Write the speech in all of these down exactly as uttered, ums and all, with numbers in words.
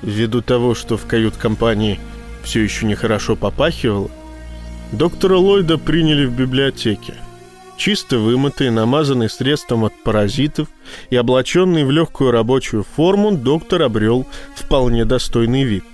ввиду того, что в кают-компании все еще нехорошо попахивало, доктора Ллойда приняли в библиотеке. Чисто вымытый, намазанный средством от паразитов и облаченный в легкую рабочую форму, доктор обрел вполне достойный вид.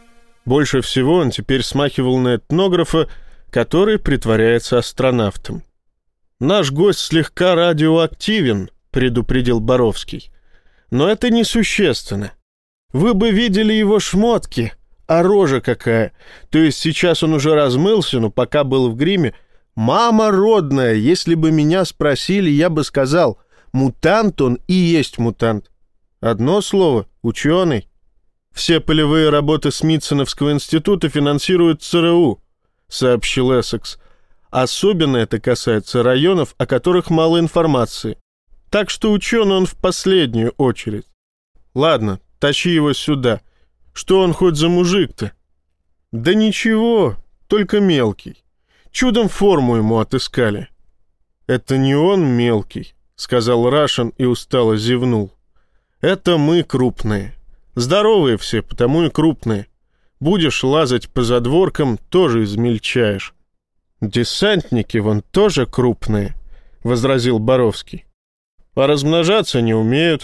Больше всего он теперь смахивал на этнографа, который притворяется астронавтом. «Наш гость слегка радиоактивен», — предупредил Боровский. «Но это несущественно. Вы бы видели его шмотки, а рожа какая. То есть сейчас он уже размылся, но пока был в гриме. Мама родная, если бы меня спросили, я бы сказал, мутант он и есть мутант. Одно слово — ученый. Все полевые работы Смитсоновского института финансирует ЦРУ», — сообщил Эссекс. «Особенно это касается районов, о которых мало информации. Так что ученый он в последнюю очередь. Ладно, тащи его сюда. Что он хоть за мужик-то?» «Да ничего, только мелкий. Чудом форму ему отыскали». «Это не он мелкий», — сказал Рашен и устало зевнул. «Это мы крупные. Здоровые все, потому и крупные. Будешь лазать по задворкам, тоже измельчаешь». «Десантники вон тоже крупные», — возразил Боровский. «А размножаться не умеют.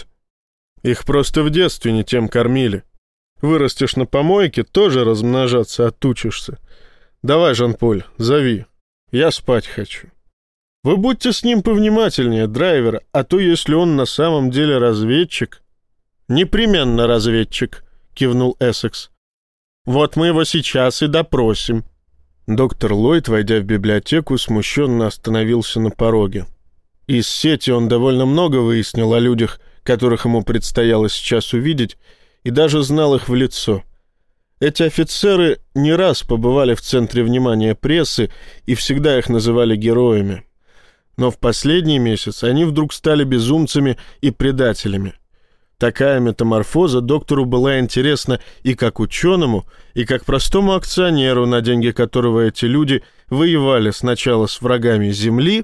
Их просто в детстве не тем кормили. Вырастешь на помойке, тоже размножаться отучишься. Давай, Жан-Поль, зови. Я спать хочу». «Вы будьте с ним повнимательнее, драйвер, а то если он на самом деле разведчик...» «Непременно разведчик», — кивнул Эссекс. «Вот мы его сейчас и допросим». Доктор Ллойд, войдя в библиотеку, смущенно остановился на пороге. Из сети он довольно много выяснил о людях, которых ему предстояло сейчас увидеть, и даже знал их в лицо. Эти офицеры не раз побывали в центре внимания прессы и всегда их называли героями. Но в последний месяц они вдруг стали безумцами и предателями. Такая метаморфоза доктору была интересна и как ученому, и как простому акционеру, на деньги которого эти люди воевали сначала с врагами Земли,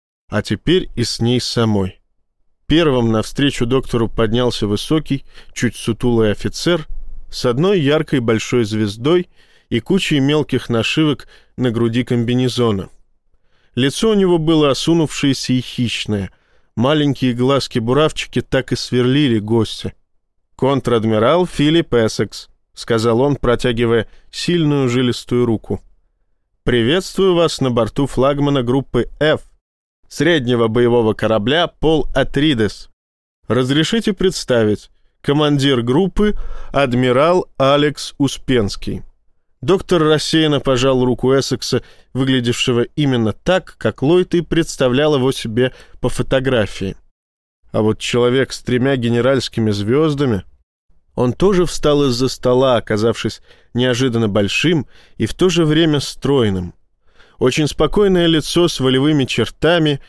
а теперь и с ней самой. Первым навстречу доктору поднялся высокий, чуть сутулый офицер с одной яркой большой звездой и кучей мелких нашивок на груди комбинезона. Лицо у него было осунувшееся и хищное. Маленькие глазки-буравчики так и сверлили гостя. «Контр-адмирал Филипп Эссекс», — сказал он, протягивая сильную жилистую руку. «Приветствую вас на борту флагмана группы F, среднего боевого корабля Пол Атридес. Разрешите представить, командир группы адмирал Алекс Успенский». Доктор рассеянно пожал руку Эссекса, выглядевшего именно так, как Ллойд и представлял его себе по фотографии. А вот человек с тремя генеральскими звездами... Он тоже встал из-за стола, оказавшись неожиданно большим и в то же время стройным. Очень спокойное лицо с волевыми чертами,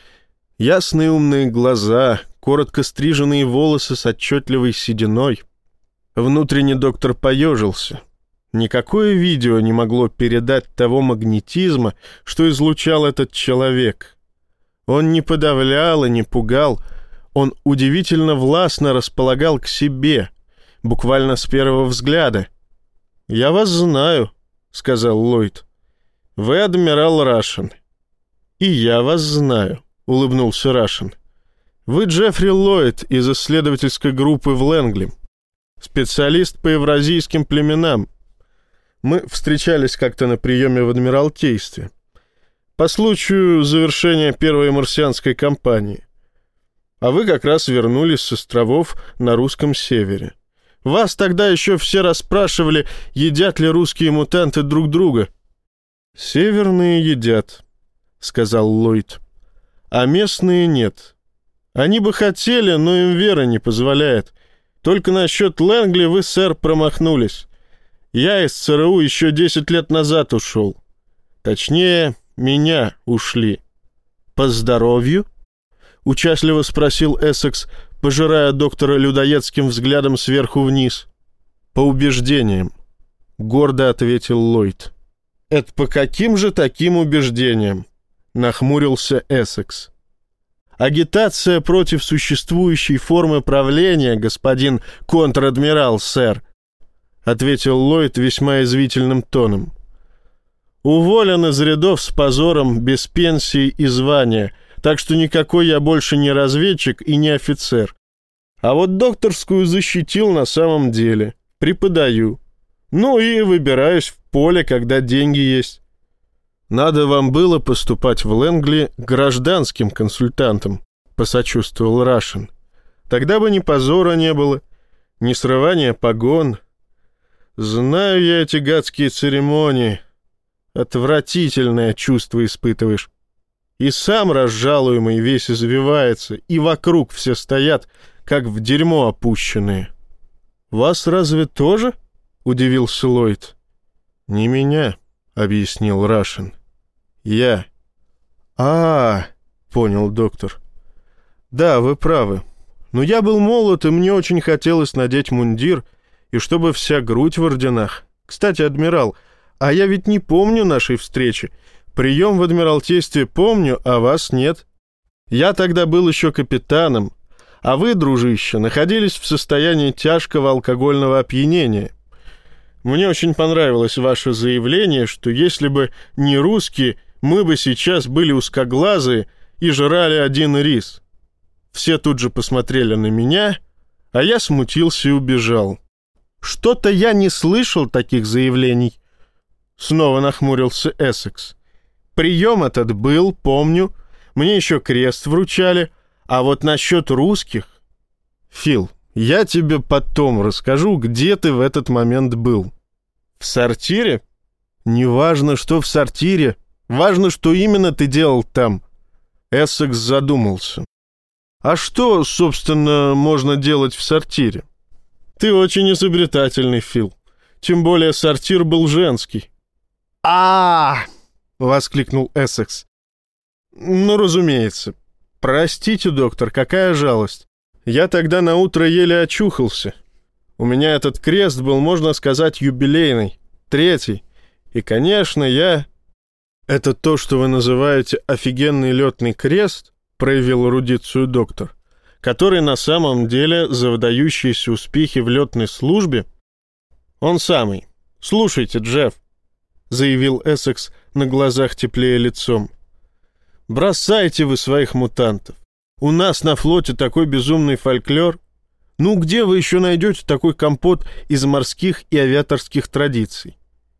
ясные умные глаза, коротко стриженные волосы с отчетливой сединой. Внутренне доктор поежился. Никакое видео не могло передать того магнетизма, что излучал этот человек. Он не подавлял и не пугал, он удивительно властно располагал к себе, буквально с первого взгляда. «Я вас знаю», — сказал Ллойд. «Вы адмирал Рашен». «И я вас знаю», — улыбнулся Рашен. «Вы Джеффри Ллойд из исследовательской группы в Лэнгли, специалист по евразийским племенам. Мы встречались как-то на приеме в Адмиралтействе по случаю завершения первой марсианской кампании. А вы как раз вернулись с островов на русском севере. Вас тогда еще все расспрашивали, едят ли русские мутанты друг друга». «Северные едят», — сказал Ллойд, — «а местные нет. Они бы хотели, но им вера не позволяет. Только насчет Лэнгли вы, сэр, промахнулись. Я из ЦРУ еще десять лет назад ушел. Точнее, меня ушли». «По здоровью?» — участливо спросил Эссекс, пожирая доктора людоедским взглядом сверху вниз. «По убеждениям», — гордо ответил Ллойд. «Это по каким же таким убеждениям?» — нахмурился Эссекс. «Агитация против существующей формы правления, господин контр-адмирал, сэр. — ответил Ллойд весьма язвительным тоном. «Уволен из рядов с позором, без пенсии и звания, так что никакой я больше не разведчик и не офицер. А вот докторскую защитил на самом деле. Преподаю. Ну и выбираюсь в поле, когда деньги есть. Надо вам было поступать в Лэнгли гражданским консультантом», — посочувствовал Рашен. «Тогда бы ни позора не было, ни срывания погон. Знаю я эти гадские церемонии. Отвратительное чувство испытываешь. И сам разжалуемый весь извивается, и вокруг все стоят, как в дерьмо опущенные». «Вас разве тоже?» — удивился Ллойд. «Не меня», — объяснил Рашен. «Я». «А-а-а», — понял доктор. «Да, вы правы. Но я был молод, и мне очень хотелось надеть мундир, и чтобы вся грудь в орденах. Кстати, адмирал, а я ведь не помню нашей встречи. Прием в Адмиралтействе помню, а вас нет. Я тогда был еще капитаном, а вы, дружище, находились в состоянии тяжкого алкогольного опьянения. Мне очень понравилось ваше заявление, что если бы не русские, мы бы сейчас были узкоглазые и жрали один рис. Все тут же посмотрели на меня, а я смутился и убежал. Что-то я не слышал таких заявлений». Снова нахмурился Эссекс. «Прием этот был, помню. Мне еще крест вручали. А вот насчет русских... Фил, я тебе потом расскажу, где ты в этот момент был». «В сортире?» «Не важно, что в сортире. Важно, что именно ты делал там». Эссекс задумался. «А что, собственно, можно делать в сортире?» «Ты очень изобретательный, Фил. Тем более сортир был женский». «А-а-а!» — воскликнул Эссекс. «Ну, разумеется. Простите, доктор, какая жалость. Я тогда наутро еле очухался. У меня этот крест был, можно сказать, юбилейный, третий. И, конечно, я...» «Это то, что вы называете офигенный летный крест?» — проявил эрудицию доктор. «Который на самом деле за выдающиеся успехи в летной службе?» «Он самый. Слушайте, Джефф», — заявил Эссекс на глазах теплее лицом. «Бросайте вы своих мутантов. У нас на флоте такой безумный фольклор. Ну, где вы еще найдете такой компот из морских и авиаторских традиций?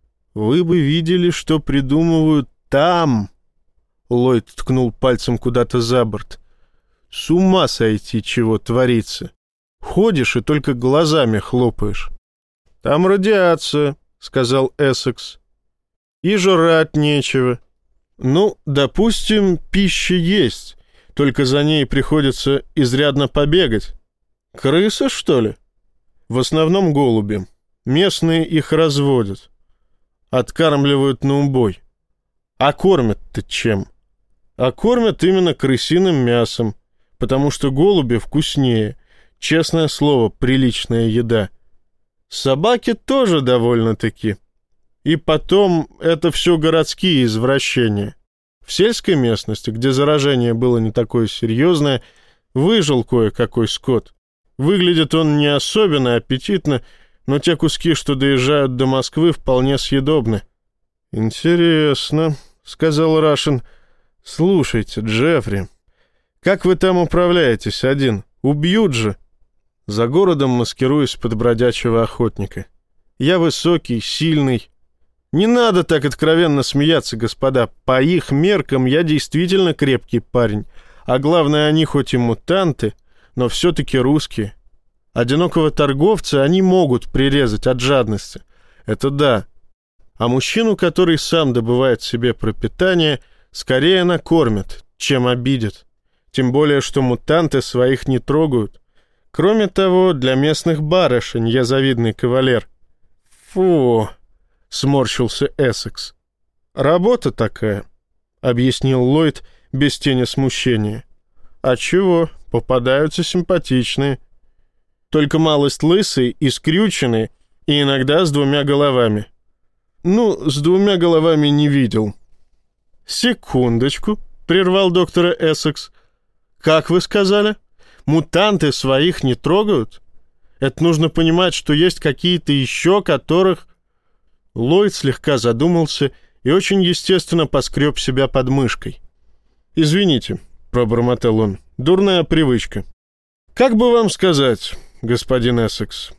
Вы бы видели, что придумывают там!» Ллойд ткнул пальцем куда-то за борт. «С ума сойти, чего творится. Ходишь и только глазами хлопаешь». «Там радиация», — сказал Эссекс. «И жрать нечего». «Ну, допустим, пища есть, только за ней приходится изрядно побегать. Крысы, что ли?» «В основном голуби. Местные их разводят. Откармливают на убой. А кормят-то чем? А кормят именно крысиным мясом, потому что голуби вкуснее. Честное слово, приличная еда. Собаки тоже довольно-таки. И потом, это все городские извращения. В сельской местности, где заражение было не такое серьезное, выжил кое-какой скот. Выглядит он не особенно аппетитно, но те куски, что доезжают до Москвы, вполне съедобны». «Интересно», — сказал Рашен. «Слушайте, Джеффри, как вы там управляетесь один? Убьют же». «За городом маскируюсь под бродячего охотника. Я высокий, сильный». «Не надо так откровенно смеяться, господа. По их меркам я действительно крепкий парень. А главное, они хоть и мутанты, но все-таки русские. Одинокого торговца они могут прирезать от жадности. Это да. А мужчину, который сам добывает себе пропитание, скорее накормят, чем обидят. Тем более, что мутанты своих не трогают. Кроме того, для местных барышень я завидный кавалер». «Фу!» — сморщился Эссекс. «Работа такая», — объяснил Ллойд без тени смущения. «А чего? Попадаются симпатичные. Только малость лысые и скрюченные, и иногда с двумя головами». «Ну, с двумя головами не видел». «Секундочку», — прервал доктора Эссекс. «Как вы сказали? Мутанты своих не трогают? Это нужно понимать, что есть какие-то еще, которых...» Ллойд слегка задумался и очень естественно поскреб себя под мышкой. «Извините», — пробормотал он, — «дурная привычка. Как бы вам сказать, господин Эссекс?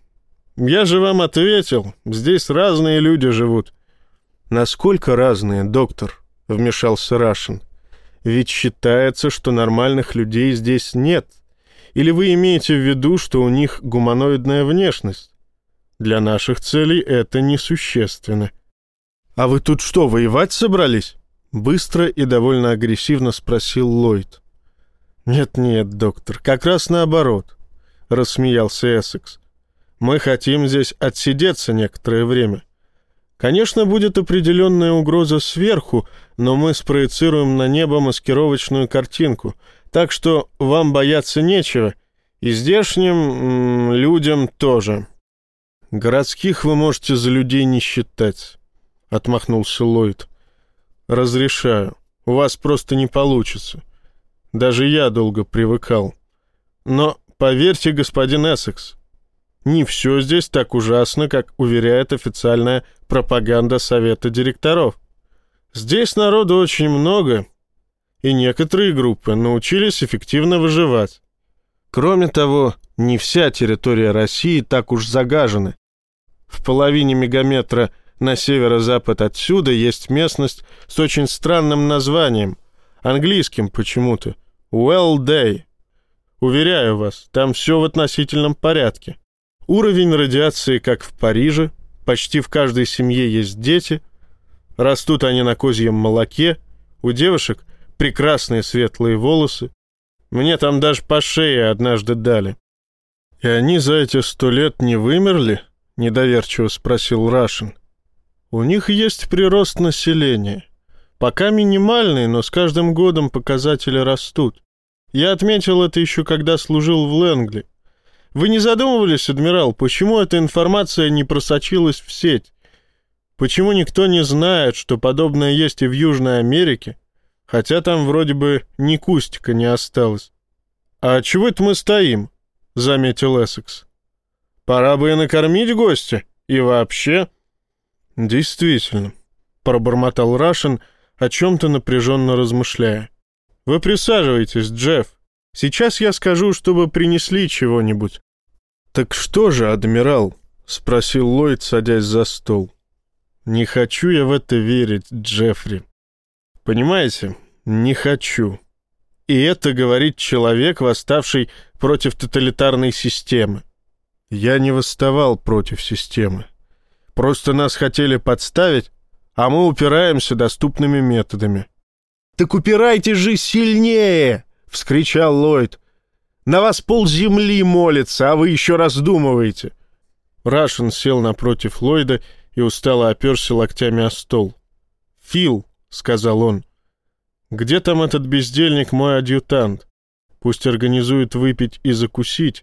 Я же вам ответил, здесь разные люди живут». «Насколько разные, доктор?» — вмешался Рашен. «Ведь считается, что нормальных людей здесь нет. Или вы имеете в виду, что у них гуманоидная внешность? Для наших целей это несущественно». «А вы тут что, воевать собрались?» — быстро и довольно агрессивно спросил Ллойд. «Нет-нет, доктор, как раз наоборот», — рассмеялся Эссекс. «Мы хотим здесь отсидеться некоторое время. Конечно, будет определенная угроза сверху, но мы спроецируем на небо маскировочную картинку, так что вам бояться нечего, и здешним м, людям тоже. Городских вы можете за людей не считать», — отмахнулся Ллойд. «Разрешаю, у вас просто не получится. Даже я долго привыкал. Но поверьте, господин Эссекс, не все здесь так ужасно, как уверяет официальная пропаганда совета директоров. Здесь народу очень много, и некоторые группы научились эффективно выживать. Кроме того, не вся территория России так уж загажена. В половине мегаметра на северо-запад отсюда есть местность с очень странным названием, английским почему-то, Уэлл-Дэй. Уверяю вас, там все в относительном порядке. Уровень радиации, как в Париже, почти в каждой семье есть дети, растут они на козьем молоке, у девушек прекрасные светлые волосы. Мне там даже по шее однажды дали». «И они за эти сто лет не вымерли?» — недоверчиво спросил Рашен. «У них есть прирост населения. Пока минимальный, но с каждым годом показатели растут. Я отметил это еще когда служил в Лэнгли. Вы не задумывались, адмирал, почему эта информация не просочилась в сеть? Почему никто не знает, что подобное есть и в Южной Америке, хотя там вроде бы ни кустика не осталось?» «А чего это мы стоим?» — заметил Эссекс. «Пора бы и накормить гостя, и вообще...» «Действительно», — пробормотал Рашен, о чем-то напряженно размышляя. «Вы присаживайтесь, Джефф. Сейчас я скажу, чтобы принесли чего-нибудь». «Так что же, адмирал?» — спросил Ллойд, садясь за стол. «Не хочу я в это верить, Джеффри. Понимаете, не хочу. И это говорит человек, восставший против тоталитарной системы. Я не восставал против системы. Просто нас хотели подставить, а мы упираемся доступными методами». «Так упирайтесь же сильнее!» — вскричал Ллойд. «На вас полземли молится, а вы еще раздумываете». Рашен сел напротив Ллойда и устало оперся локтями о стол. «Фил», — сказал он, — «где там этот бездельник, мой адъютант? Пусть организует выпить и закусить».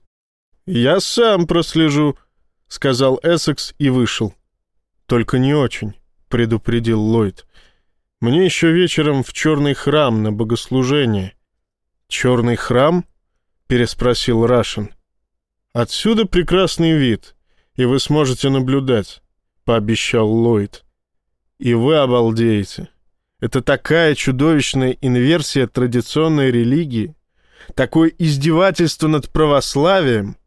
«Я сам прослежу», — сказал Эссекс и вышел. «Только не очень», — предупредил Ллойд. «Мне еще вечером в черный храм на богослужение». «Черный храм?» — переспросил Рашен. «Отсюда прекрасный вид, и вы сможете наблюдать», — пообещал Ллойд. «И вы обалдеете. Это такая чудовищная инверсия традиционной религии, такое издевательство над православием,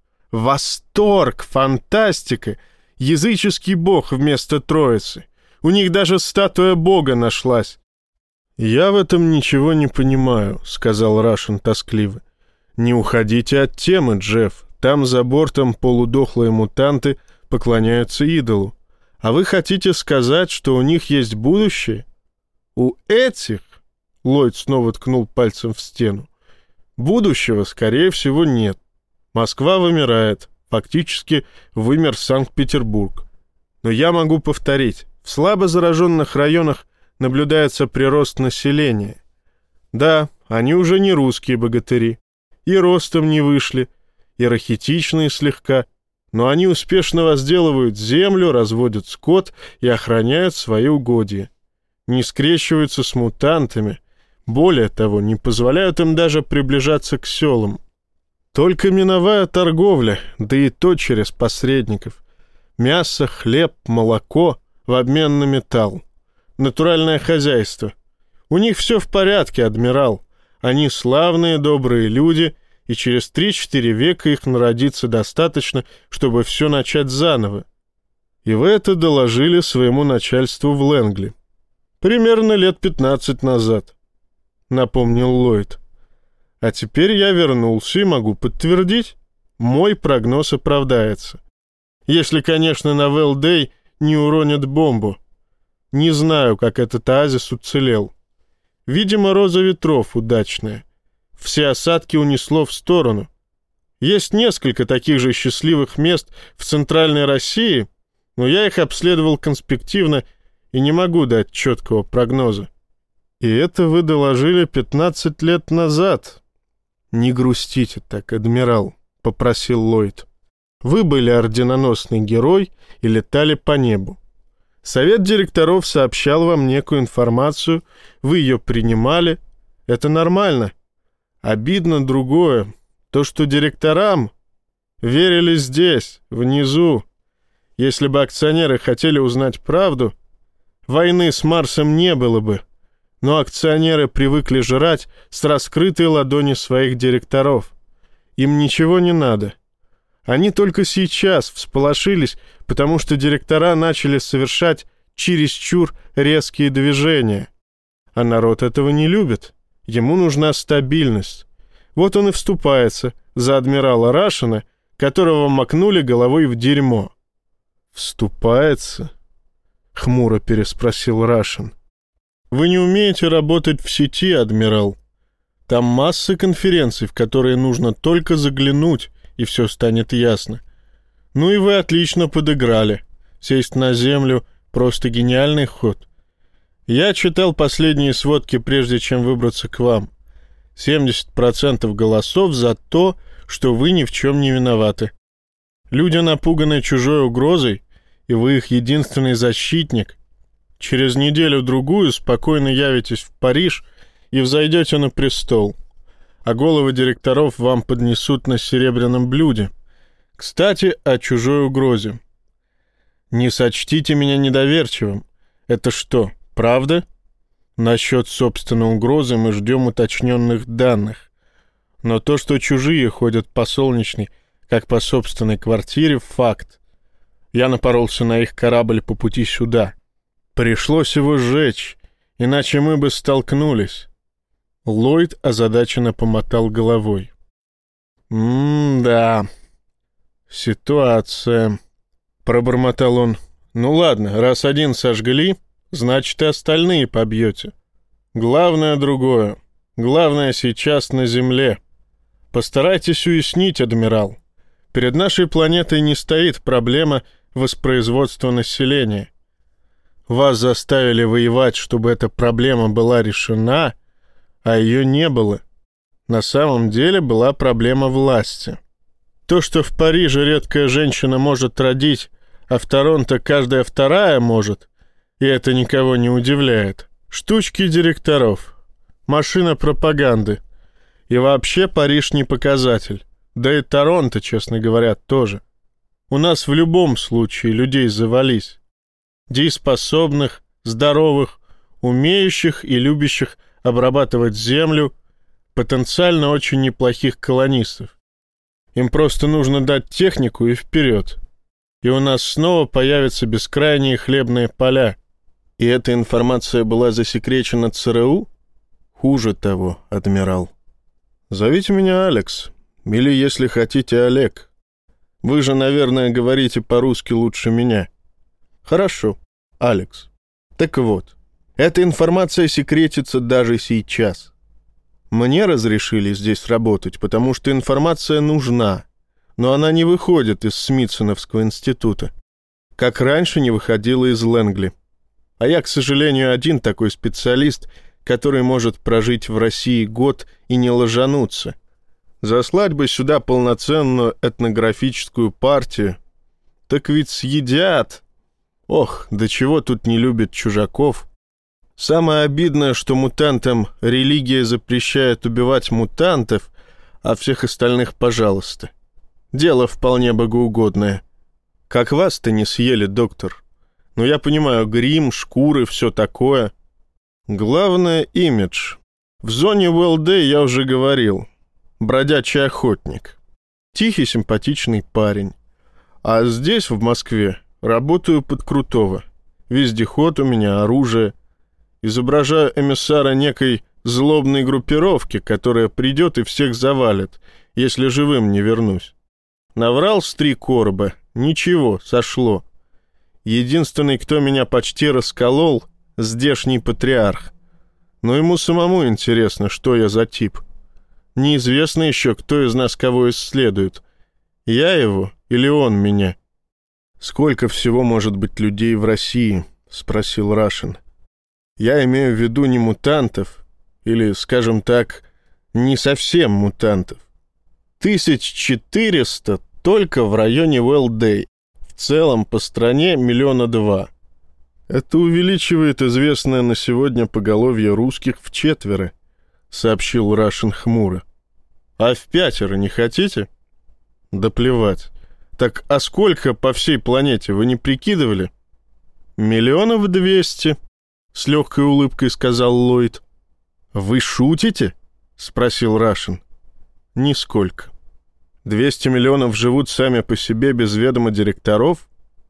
восторг, фантастика, языческий бог вместо Троицы. У них даже статуя бога нашлась». «Я в этом ничего не понимаю», — сказал Рашен тоскливо. «Не уходите от темы, Джефф. Там за бортом полудохлые мутанты поклоняются идолу. А вы хотите сказать, что у них есть будущее? У этих...» — Ллойд снова ткнул пальцем в стену. «Будущего, скорее всего, нет. Москва вымирает. Фактически вымер Санкт-Петербург. Но я могу повторить. В слабо зараженных районах наблюдается прирост населения. Да, они уже не русские богатыри. И ростом не вышли, и рахитичные слегка, но они успешно возделывают землю, разводят скот и охраняют свои угодья. Не скрещиваются с мутантами, более того, не позволяют им даже приближаться к селам. Только миновая торговля, да и то через посредников. Мясо, хлеб, молоко в обмен на металл. Натуральное хозяйство. У них все в порядке, адмирал. Они славные, добрые люди, и через три-четыре века их народится достаточно, чтобы все начать заново. И вы это доложили своему начальству в Лэнгли. Примерно лет пятнадцать назад, напомнил Ллойд. А теперь я вернулся и могу подтвердить, мой прогноз оправдается. Если, конечно, на Вэлдэй не уронят бомбу. Не знаю, как этот оазис уцелел. Видимо, роза ветров удачная. Все осадки унесло в сторону. Есть несколько таких же счастливых мест в Центральной России, но я их обследовал конспективно и не могу дать четкого прогноза. И это вы доложили пятнадцать лет назад. «Не грустите так, адмирал», — попросил Ллойд. «Вы были орденоносный герой и летали по небу. Совет директоров сообщал вам некую информацию, вы ее принимали. Это нормально. Обидно другое. То, что директорам верили здесь, внизу. Если бы акционеры хотели узнать правду, войны с Марсом не было бы. Но акционеры привыкли жрать с раскрытой ладони своих директоров. Им ничего не надо. Они только сейчас всполошились, потому что директора начали совершать чересчур резкие движения. А народ этого не любит. Ему нужна стабильность. Вот он и вступается за адмирала Рашена, которого макнули головой в дерьмо. «Вступается?» — хмуро переспросил Рашен. «Вы не умеете работать в сети, адмирал. Там масса конференций, в которые нужно только заглянуть, и все станет ясно. Ну и вы отлично подыграли. Сесть на землю — просто гениальный ход. Я читал последние сводки, прежде чем выбраться к вам. семьдесят процентов голосов за то, что вы ни в чем не виноваты. Люди напуганы чужой угрозой, и вы их единственный защитник. Через неделю-другую спокойно явитесь в Париж и взойдете на престол, а головы директоров вам поднесут на серебряном блюде. Кстати, о чужой угрозе. Не сочтите меня недоверчивым. Это что, правда? Насчет собственной угрозы мы ждем уточненных данных. Но то, что чужие ходят по солнечной, как по собственной квартире, факт. Я напоролся на их корабль по пути сюда. Пришлось его сжечь, иначе мы бы столкнулись. Ллойд озадаченно помотал головой. «М-да, ситуация», — пробормотал он. «Ну ладно, раз один сожгли, значит и остальные побьете. Главное другое. Главное сейчас на Земле. Постарайтесь уяснить, адмирал. Перед нашей планетой не стоит проблема воспроизводства населения. Вас заставили воевать, чтобы эта проблема была решена, а ее не было. На самом деле была проблема власти. То, что в Париже редкая женщина может родить, а в Торонто каждая вторая может, и это никого не удивляет. Штучки директоров, машина пропаганды. И вообще Париж не показатель. Да и Торонто, честно говоря, тоже. У нас в любом случае людей завались. Дееспособных, здоровых, умеющих и любящих обрабатывать землю, потенциально очень неплохих колонистов. Им просто нужно дать технику и вперед. И у нас снова появятся бескрайние хлебные поля. И эта информация была засекречена ЦРУ? Хуже того, адмирал. Зовите меня Алекс, или, если хотите, Олег. Вы же, наверное, говорите по-русски лучше меня. Хорошо, Алекс. Так вот, эта информация секретится даже сейчас. Мне разрешили здесь работать, потому что информация нужна, но она не выходит из Смитсоновского института, как раньше не выходила из Лэнгли. А я, к сожалению, один такой специалист, который может прожить в России год и не ложануться. Заслать бы сюда полноценную этнографическую партию. Так ведь съедят. Ох, до чего тут не любят чужаков. Самое обидное, что мутантам религия запрещает убивать мутантов, а всех остальных пожалуйста. Дело вполне богоугодное. Как вас-то не съели, доктор? Ну, я понимаю, грим, шкуры, все такое. Главное — имидж. В зоне УЛД я уже говорил. Бродячий охотник. Тихий, симпатичный парень. А здесь, в Москве, работаю под крутого. Вездеход у меня, оружие. Изображаю эмиссара некой злобной группировки, которая придет и всех завалит, если живым не вернусь. Наврал с три короба. Ничего, сошло. Единственный, кто меня почти расколол, здешний патриарх. Но ему самому интересно, что я за тип. Неизвестно еще, кто из нас кого исследует. Я его или он меня? «Сколько всего может быть людей в России?» — спросил Рашин. «Я имею в виду не мутантов, или, скажем так, не совсем мутантов. Тысяч четыреста только в районе Уэлдэй. В целом по стране миллиона два. Это увеличивает известное на сегодня поголовье русских в четверо», — сообщил Рашин хмуро. «А в пятеро не хотите?» «Да плевать. Так а сколько по всей планете, вы не прикидывали?» «Миллионов двести», — с легкой улыбкой сказал Ллойд. «Вы шутите?» — спросил Рашин. «Нисколько. двести миллионов живут сами по себе без ведома директоров?»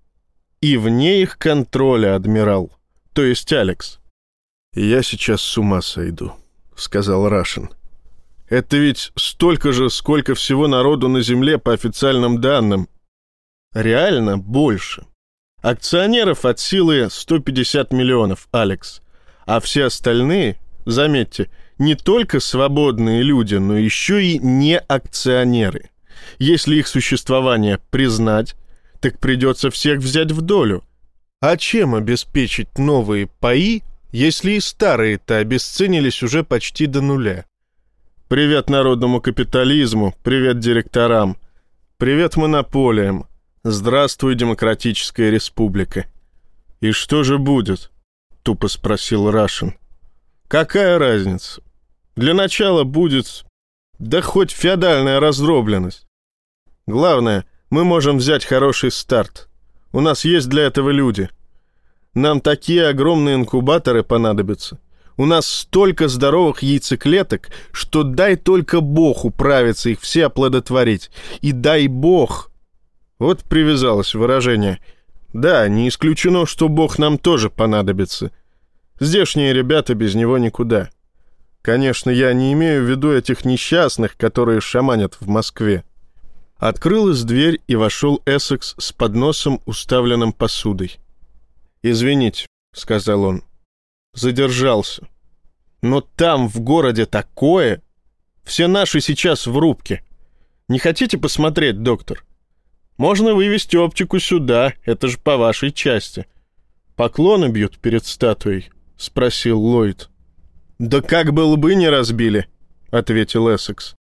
«И вне их контроля, адмирал, то есть Алекс». «Я сейчас с ума сойду», — сказал Рашин. «Это ведь столько же, сколько всего народу на Земле по официальным данным. Реально больше. Акционеров от силы сто пятьдесят миллионов, Алекс. А все остальные, заметьте, не только свободные люди, но еще и не акционеры. Если их существование признать, так придется всех взять в долю. А чем обеспечить новые паи, если и старые-то обесценились уже почти до нуля? Привет народному капитализму, привет директорам, привет монополиям. Здравствуй, демократическая республика. И что же будет? Тупо спросил Рашин. Какая разница? Для начала будет, да хоть феодальная раздробленность. Главное, мы можем взять хороший старт. У нас есть для этого люди. Нам такие огромные инкубаторы понадобятся. У нас столько здоровых яйцеклеток, что дай только Бог управиться их все оплодотворить. И дай Бог... Вот привязалось выражение. Да, не исключено, что Бог нам тоже понадобится. Здешние ребята без него никуда. Конечно, я не имею в виду этих несчастных, которые шаманят в Москве. Открылась дверь, и вошел Эссекс с подносом, уставленным посудой. «Извините», — сказал он, — «задержался. Но там, в городе, такое! Все наши сейчас в рубке. Не хотите посмотреть, доктор? Можно вывести оптику сюда, это же по вашей части. Поклоны бьют перед статуей?» — спросил Ллойд. «Да как бы лбы не разбили», — ответил Эссекс.